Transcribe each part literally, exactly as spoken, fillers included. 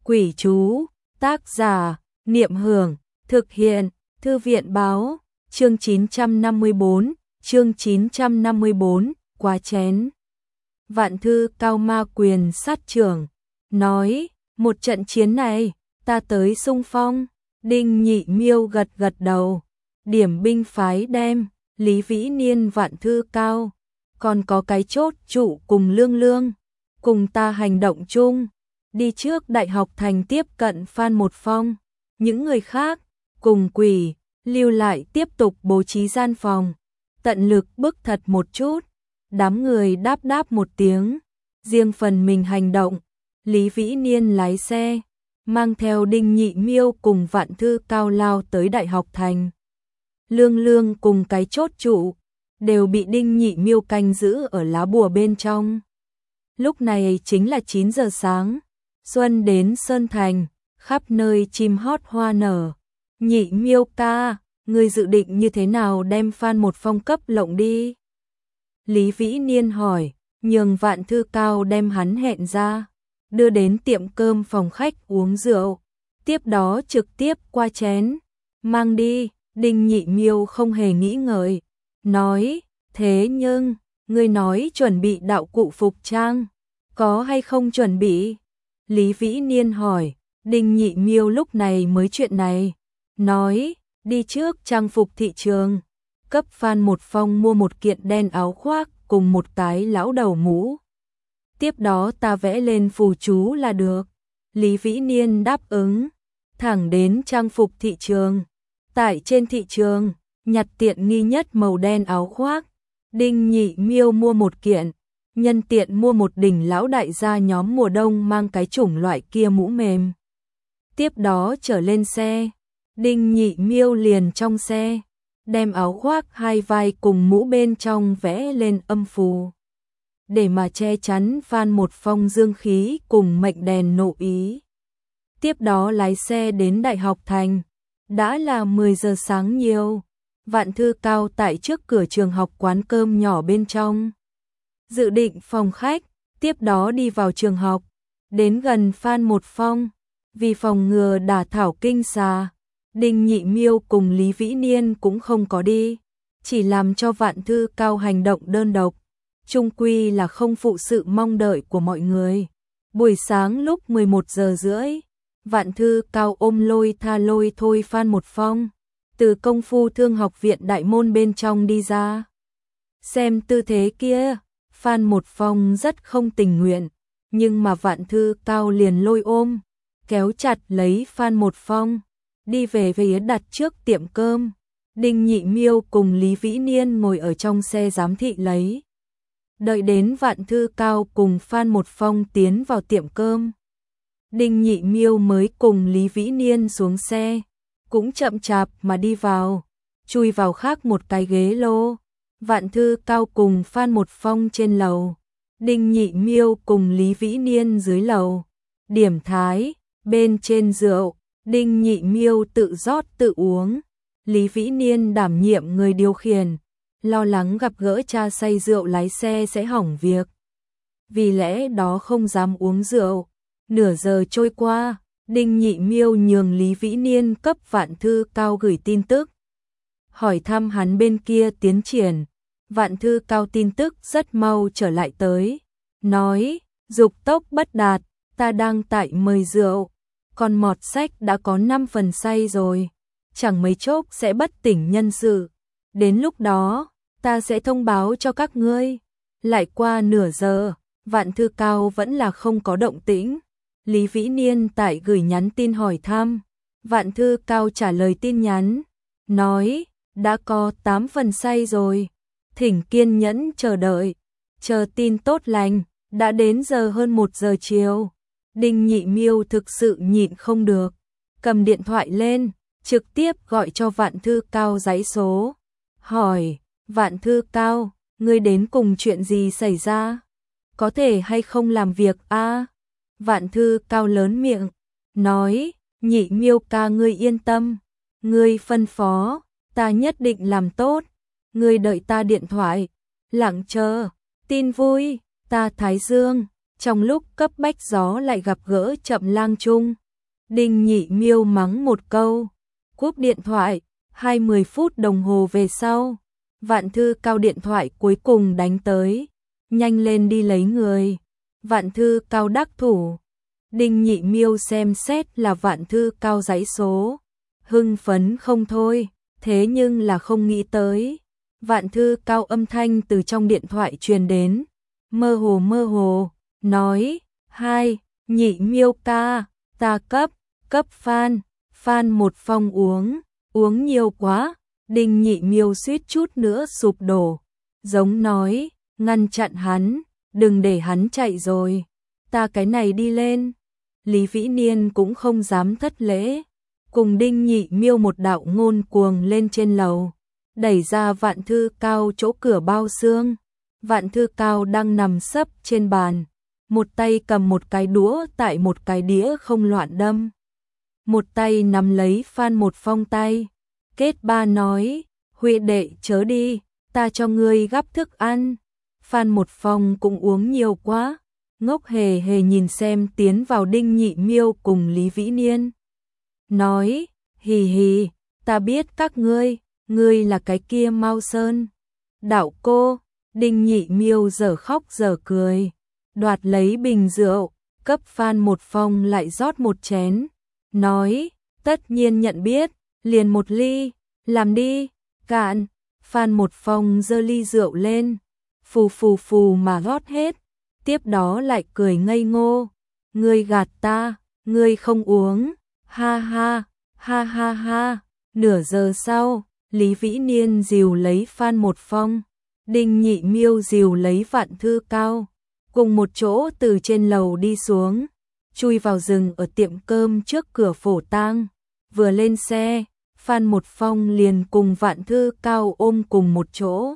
Quỷ chú, tác giả, Niệm Hưởng, thực hiện, Thư viện báo, chương chín trăm năm mươi bốn, chương chín trăm năm mươi bốn, quá chén. Vạn Thư Cao ma quyền sát trưởng, nói, một trận chiến này, ta tới xung phong. Đinh Nhị Miêu gật gật đầu, điểm binh phái đem, Lý Vĩ Niên Vạn Thư Cao, còn có cái chốt trụ cùng Lương Lương, cùng ta hành động chung, đi trước Đại học thành tiếp cận Phan Một Phong, những người khác, cùng Quỷ, lưu lại tiếp tục bố trí gian phòng, tận lực bức thật một chút. Đám người đáp đáp một tiếng, riêng phần mình hành động. Lý Vĩ Niên lái xe, mang theo Đinh Nhị Miêu cùng Vạn Thư Cao lao tới Đại học thành. Lương Lương cùng cái chốt trụ đều bị Đinh Nhị Miêu canh giữ ở lá bùa bên trong. Lúc này chính là chín giờ sáng, xuân đến Sơn Thành, khắp nơi chim hót hoa nở. Nhị Miêu ca, ngươi dự định như thế nào đem Phan Một Phong cấp lộng đi? Lý Vĩ Niên hỏi, nhường Vạn Thư Cao đem hắn hẹn ra, đưa đến tiệm cơm phòng khách uống rượu, tiếp đó trực tiếp qua chén, mang đi. Đinh Nhị Miêu không hề nghĩ ngợi, nói, thế nhưng, ngươi nói chuẩn bị đạo cụ phục trang, có hay không chuẩn bị? Lý Vĩ Niên hỏi, Đinh Nhị Miêu lúc này mới chuyện này, nói, đi trước trang phục thị trường, cấp Phan Một Phong mua một kiện đen áo khoác cùng một cái lão đầu mũ. Tiếp đó ta vẽ lên phù chú là được. Lý Vĩ Niên đáp ứng, thẳng đến trang phục thị trường. Tại trên thị trường, nhặt tiện nghi nhất màu đen áo khoác. Đinh Nhị Miêu mua một kiện, nhân tiện mua một đỉnh lão đại gia nhóm mùa đông mang cái chủng loại kia mũ mềm. Tiếp đó trở lên xe, Đinh Nhị Miêu liền trong xe, đem áo khoác hai vai cùng mũ bên trong vẽ lên âm phù, để mà che chắn Phan Một Phong dương khí cùng mệnh đèn nộ ý. Tiếp đó lái xe đến Đại học thành, đã là mười giờ sáng nhiều. Vạn Thư Cao tại trước cửa trường học quán cơm nhỏ bên trong, dự định phòng khách, tiếp đó đi vào trường học, đến gần Phan Một Phong, vì phòng ngừa đả thảo kinh xà. Đinh Nhị Miêu cùng Lý Vĩ Niên cũng không có đi, chỉ làm cho Vạn Thư Cao hành động đơn độc, chung quy là không phụ sự mong đợi của mọi người. Buổi sáng lúc mười một giờ rưỡi, Vạn Thư Cao ôm lôi tha lôi thôi Phan Một Phong, từ Công Phu Thương học viện đại môn bên trong đi ra. Xem tư thế kia, Phan Một Phong rất không tình nguyện, nhưng mà Vạn Thư Cao liền lôi ôm, kéo chặt lấy Phan Một Phong, đi về phía đặt trước tiệm cơm. Đinh Nhị Miêu cùng Lý Vĩ Niên ngồi ở trong xe giám thị lấy. Đợi đến Vạn Thư Cao cùng Phan Một Phong tiến vào tiệm cơm, Đinh Nhị Miêu mới cùng Lý Vĩ Niên xuống xe, cũng chậm chạp mà đi vào, chui vào khác một cái ghế lô. Vạn Thư Cao cùng Phan Một Phong trên lầu, Đinh Nhị Miêu cùng Lý Vĩ Niên dưới lầu. Điểm thái, bên trên rượu, Đinh Nhị Miêu tự rót tự uống, Lý Vĩ Niên đảm nhiệm người điều khiển, lo lắng gặp gỡ cha say rượu lái xe sẽ hỏng việc, vì lẽ đó không dám uống rượu. Nửa giờ trôi qua, Đinh Nhị Miêu nhường Lý Vĩ Niên cấp Vạn Thư Cao gửi tin tức, hỏi thăm hắn bên kia tiến triển. Vạn Thư Cao tin tức rất mau trở lại tới, nói, dục tốc bất đạt, ta đang tại mời rượu, còn mọt sách đã có năm phần say rồi, chẳng mấy chốc sẽ bất tỉnh nhân sự, đến lúc đó, ta sẽ thông báo cho các ngươi. Lại qua nửa giờ, Vạn Thư Cao vẫn là không có động tĩnh. Lý Vĩ Niên tại gửi nhắn tin hỏi thăm, Vạn Thư Cao trả lời tin nhắn, nói, đã có tám phần say rồi, thỉnh kiên nhẫn chờ đợi, chờ tin tốt lành. Đã đến giờ hơn một giờ chiều, Đinh Nhị Miêu thực sự nhịn không được, cầm điện thoại lên, trực tiếp gọi cho Vạn Thư Cao dãy số, hỏi, Vạn Thư Cao, ngươi đến cùng chuyện gì xảy ra? Có thể hay không làm việc a? À? Vạn Thư Cao lớn miệng, nói, Nhị Miêu ca ngươi yên tâm, ngươi phân phó, ta nhất định làm tốt, ngươi đợi ta điện thoại, lặng chờ, tin vui, ta Thái Dương, Trong lúc cấp bách gió lại gặp gỡ Chậm Lang Trung. Đinh Nhị Miêu mắng một câu, cúp điện thoại. Hai mươi phút đồng hồ về sau, Vạn Thư Cao điện thoại cuối cùng đánh tới. Nhanh lên đi lấy người. Vạn Thư Cao đắc thủ. Đinh Nhị Miêu xem xét là Vạn Thư Cao dãy số. Hưng phấn không thôi, thế nhưng là không nghĩ tới. Vạn Thư Cao âm thanh từ trong điện thoại truyền đến. Mơ hồ mơ hồ, nói, hai, Nhị Miêu ca, ta cấp, cấp Phan, Phan một phong uống, uống nhiều quá. Đinh Nhị Miêu suýt chút nữa sụp đổ, giống nói, ngăn chặn hắn, đừng để hắn chạy rồi, ta cái này đi lên. Lý Vĩ Niên cũng không dám thất lễ, cùng Đinh Nhị Miêu một đạo ngôn cuồng lên trên lầu, đẩy ra Vạn Thư Cao chỗ cửa bao xương. Vạn Thư Cao đang nằm sấp trên bàn, một tay cầm một cái đũa tại một cái đĩa không loạn đâm, một tay nắm lấy Phan Một Phong tay. Kết ba nói, Huệ đệ chớ đi, ta cho ngươi gắp thức ăn. Phan Một Phong cũng uống nhiều quá, ngốc hề hề nhìn xem tiến vào Đinh Nhị Miêu cùng Lý Vĩ Niên. Nói, hì hì, ta biết các ngươi, ngươi là cái kia Mao Sơn. Đạo cô, Đinh Nhị Miêu giờ khóc giờ cười, đoạt lấy bình rượu, cấp Phan Một Phong lại rót một chén. Nói, tất nhiên nhận biết. Liền một ly, làm đi, cạn. Phan Một Phong giơ ly rượu lên, phù phù phù mà rót hết, tiếp đó lại cười ngây ngô. Ngươi gạt ta, ngươi không uống, ha ha, ha ha ha. Nửa giờ sau, Lý Vĩ Niên dìu lấy Phan Một Phong, Đinh Nhị Miêu dìu lấy Vạn Thư Cao, cùng một chỗ từ trên lầu đi xuống, chui vào rừng ở tiệm cơm trước cửa Phổ Tang. Vừa lên xe, Phan Một Phong liền cùng Vạn Thư Cao ôm cùng một chỗ.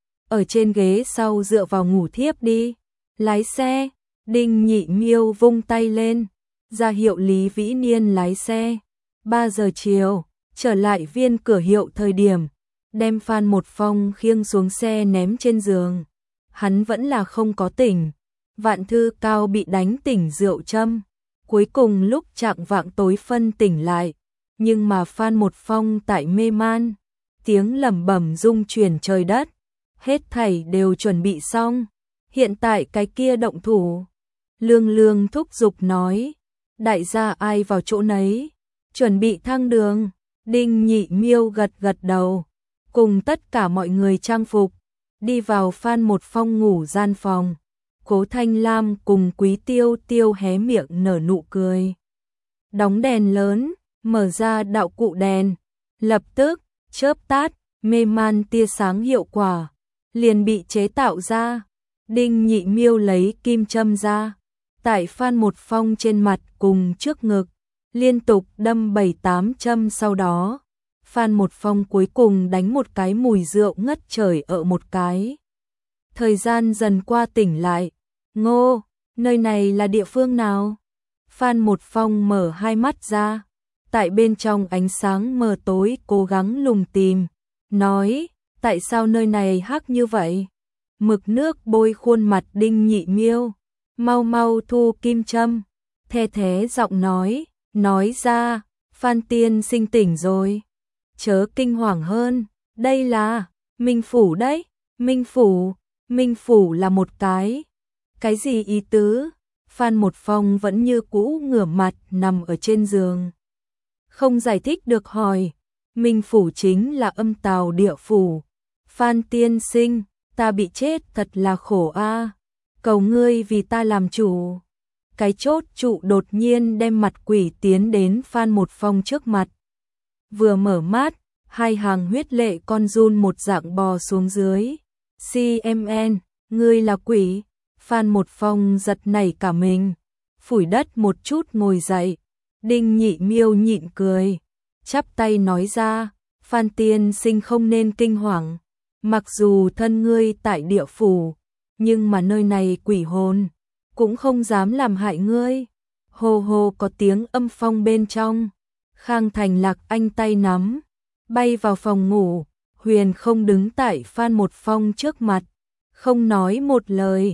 Ở trên ghế sau dựa vào ngủ thiếp đi. Lái xe, Đinh Nhị Miêu vung tay lên, ra hiệu Lý Vĩ Niên lái xe. ba giờ chiều, trở lại viên cửa hiệu thời điểm, đem Phan Một Phong khiêng xuống xe ném trên giường. Hắn vẫn là không có tỉnh. Vạn Thư Cao bị đánh tỉnh rượu châm. Cuối cùng lúc chạng vạng tối phân tỉnh lại. Nhưng mà Phan Một Phong tại mê man, tiếng lẩm bẩm rung chuyển trời đất, hết thảy đều chuẩn bị xong, hiện tại cái kia động thủ. Lương Lương thúc giục nói, đại gia ai vào chỗ nấy, chuẩn bị thang đường. Đinh Nhị Miêu gật gật đầu, cùng tất cả mọi người trang phục, đi vào Phan Một Phong ngủ gian phòng. Cố Thanh Lam cùng Quý Tiêu Tiêu hé miệng nở nụ cười. Đóng đèn lớn, mở ra đạo cụ đèn, lập tức, chớp tắt, mê man tia sáng hiệu quả, liền bị chế tạo ra. Đinh Nhị Miêu lấy kim châm ra, tại Phan Một Phong trên mặt cùng trước ngực, liên tục đâm bảy tám châm sau đó. Phan Một Phong cuối cùng đánh một cái mùi rượu ngất trời ở một cái. Thời gian dần qua tỉnh lại, ngô, nơi này là địa phương nào? Phan Một Phong mở hai mắt ra, tại bên trong ánh sáng mờ tối cố gắng lùng tìm, nói, tại sao nơi này hắc như vậy? Mực nước bôi khuôn mặt Đinh Nhị Miêu, mau mau thu kim châm, the thế giọng nói, nói ra, Phan tiên sinh tỉnh rồi, chớ kinh hoàng hơn, đây là, Minh Phủ đấy, Minh Phủ, Minh Phủ là một cái, cái gì ý tứ? Phan Một Phong vẫn như cũ ngửa mặt nằm ở trên giường, không giải thích được hỏi, Minh Phủ chính là âm tào địa phủ. Phan tiên sinh, ta bị chết thật là khổ a, cầu ngươi vì ta làm chủ. Cái chốt trụ đột nhiên đem mặt quỷ tiến đến Phan Một Phong trước mặt. Vừa mở mắt, hai hàng huyết lệ con run một dạng bò xuống dưới. xê em en, ngươi là quỷ. Phan Một Phong giật nảy cả mình, phủi đất một chút ngồi dậy. Đinh Nhị Miêu nhịn cười, chắp tay nói ra, Phan tiên sinh không nên kinh hoàng. Mặc dù thân ngươi tại địa phủ, nhưng mà nơi này quỷ hồn cũng không dám làm hại ngươi. Hồ hồ có tiếng âm phong bên trong. Khang Thành Lạc anh tay nắm, bay vào phòng ngủ. Huyền không đứng tại Phan Một Phong trước mặt, không nói một lời.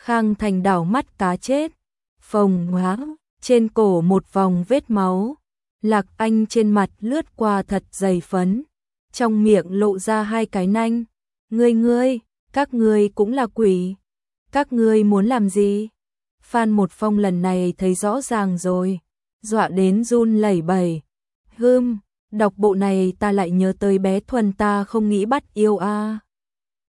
Khang Thành đảo mắt cá chết. Phồng hóa, trên cổ một vòng vết máu. Lạc Anh trên mặt lướt qua thật dày phấn. Trong miệng lộ ra hai cái nanh. Ngươi ngươi, các ngươi cũng là quỷ. Các ngươi muốn làm gì? Phan Một Phong lần này thấy rõ ràng rồi. Dọa đến run lẩy bẩy. Hưm, đọc bộ này ta lại nhớ tới bé Thuần ta không nghĩ bắt yêu a. À.